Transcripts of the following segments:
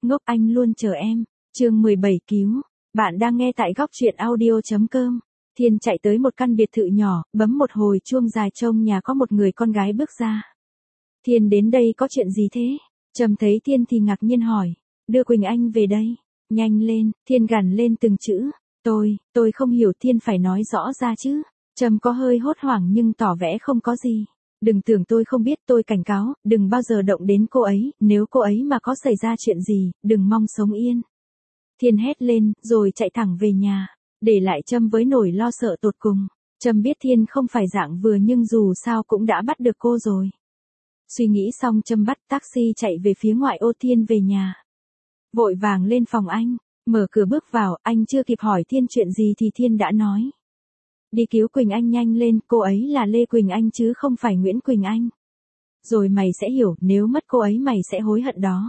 ngốc anh luôn chờ em. Chương 17 cứu. Bạn đang nghe tại góc truyện audio.com. Thiên chạy tới một căn biệt thự nhỏ, bấm một hồi chuông dài trông nhà có một người con gái bước ra. Thiên đến đây có chuyện gì thế? Trầm thấy Thiên thì ngạc nhiên hỏi. Đưa Quỳnh Anh về đây. Nhanh lên, Thiên gằn lên từng chữ. Tôi không hiểu. Thiên phải nói rõ ra chứ. Trầm có hơi hốt hoảng nhưng tỏ vẻ không có gì. Đừng tưởng tôi không biết, tôi cảnh cáo, đừng bao giờ động đến cô ấy, nếu cô ấy mà có xảy ra chuyện gì, đừng mong sống yên. Thiên hét lên, rồi chạy thẳng về nhà, để lại Trâm với nỗi lo sợ tột cùng. Trâm biết Thiên không phải dạng vừa nhưng dù sao cũng đã bắt được cô rồi. Suy nghĩ xong Trâm bắt taxi chạy về phía ngoại ô. Thiên về nhà. Vội vàng lên phòng anh, mở cửa bước vào, anh chưa kịp hỏi Thiên chuyện gì thì Thiên đã nói. Đi cứu Quỳnh Anh nhanh lên, cô ấy là Lê Quỳnh Anh chứ không phải Nguyễn Quỳnh Anh. Rồi mày sẽ hiểu, nếu mất cô ấy mày sẽ hối hận đó.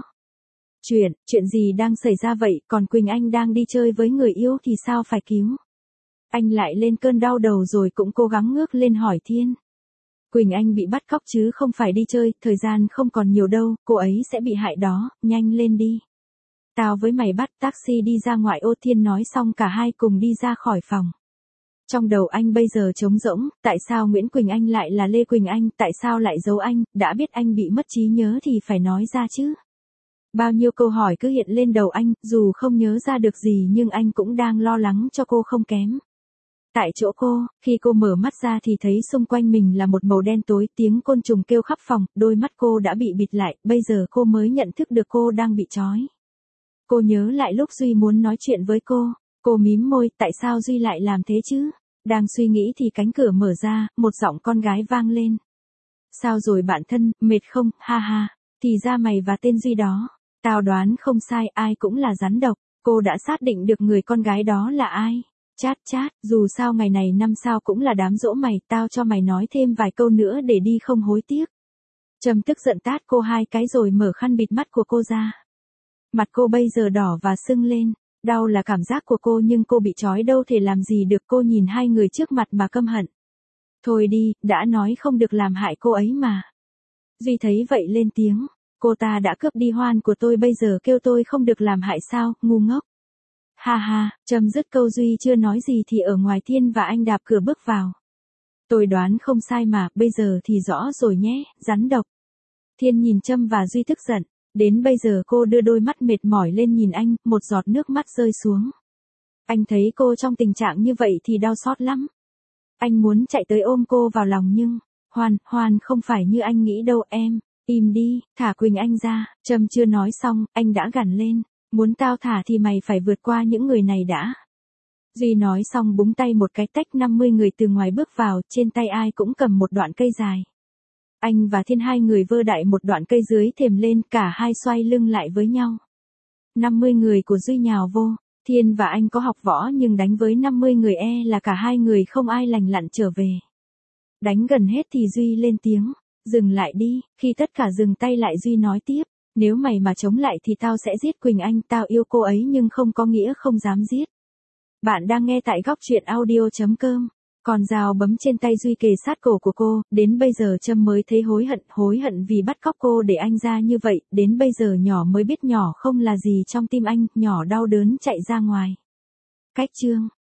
Chuyện gì đang xảy ra vậy, còn Quỳnh Anh đang đi chơi với người yêu thì sao phải cứu? Anh lại lên cơn đau đầu rồi cũng cố gắng ngước lên hỏi Thiên. Quỳnh Anh bị bắt cóc chứ không phải đi chơi, thời gian không còn nhiều đâu, cô ấy sẽ bị hại đó, nhanh lên đi. Tao với mày bắt taxi đi ra ngoại ô. Thiên nói xong cả hai cùng đi ra khỏi phòng. Trong đầu anh bây giờ trống rỗng, tại sao Nguyễn Quỳnh Anh lại là Lê Quỳnh Anh, tại sao lại giấu anh, đã biết anh bị mất trí nhớ thì phải nói ra chứ. Bao nhiêu câu hỏi cứ hiện lên đầu anh, dù không nhớ ra được gì nhưng anh cũng đang lo lắng cho cô không kém. Tại chỗ cô, khi cô mở mắt ra thì thấy xung quanh mình là một màu đen tối, tiếng côn trùng kêu khắp phòng, đôi mắt cô đã bị bịt lại, bây giờ cô mới nhận thức được cô đang bị trói. Cô nhớ lại lúc Duy muốn nói chuyện với cô mím môi, tại sao Duy lại làm thế chứ? Đang suy nghĩ thì cánh cửa mở ra, một giọng con gái vang lên. Sao rồi bạn thân, mệt không, ha ha, thì ra mày và tên Duy đó. Tao đoán không sai, ai cũng là rắn độc, cô đã xác định được người con gái đó là ai. Chát, dù sao ngày này năm sau cũng là đám giỗ mày, tao cho mày nói thêm vài câu nữa để đi không hối tiếc. Trầm tức giận tát cô hai cái rồi mở khăn bịt mắt của cô ra. Mặt cô bây giờ đỏ và sưng lên. Đau là cảm giác của cô nhưng cô bị trói đâu thể làm gì được. Cô nhìn hai người trước mặt mà căm hận. Thôi đi, đã nói không được làm hại cô ấy mà. Duy thấy vậy lên tiếng. Cô ta đã cướp đi Hoan của tôi, bây giờ kêu tôi không được làm hại sao, ngu ngốc. Ha ha, Trầm dứt câu Duy chưa nói gì thì ở ngoài Thiên và anh đạp cửa bước vào. Tôi đoán không sai mà, bây giờ thì rõ rồi nhé, rắn độc. Thiên nhìn Trâm và Duy tức giận. Đến bây giờ cô đưa đôi mắt mệt mỏi lên nhìn anh, một giọt nước mắt rơi xuống. Anh thấy cô trong tình trạng như vậy thì đau xót lắm. Anh muốn chạy tới ôm cô vào lòng nhưng, Hoan không phải như anh nghĩ đâu em, im đi, thả Quỳnh Anh ra. Trâm chưa nói xong, anh đã gằn lên, muốn tao thả thì mày phải vượt qua những người này đã. Duy nói xong búng tay một cái tách 50 người từ ngoài bước vào, trên tay ai cũng cầm một đoạn cây dài. Anh và Thiên hai người vơ đại một đoạn cây dưới thềm lên, cả hai xoay lưng lại với nhau. 50 người của Duy nhào vô, Thiên và anh có học võ nhưng đánh với 50 người là cả hai người không ai lành lặn trở về. Đánh gần hết thì Duy lên tiếng, dừng lại đi, khi tất cả dừng tay lại Duy nói tiếp, nếu mày mà chống lại thì tao sẽ giết Quỳnh Anh, tao yêu cô ấy nhưng không có nghĩa không dám giết. Bạn đang nghe tại góc truyện audio.com. Con dao bấm trên tay Duy kề sát cổ của cô, đến bây giờ Trâm mới thấy hối hận vì bắt cóc cô để anh ra như vậy, đến bây giờ nhỏ mới biết nhỏ không là gì trong tim anh, nhỏ đau đớn chạy ra ngoài. Cách chương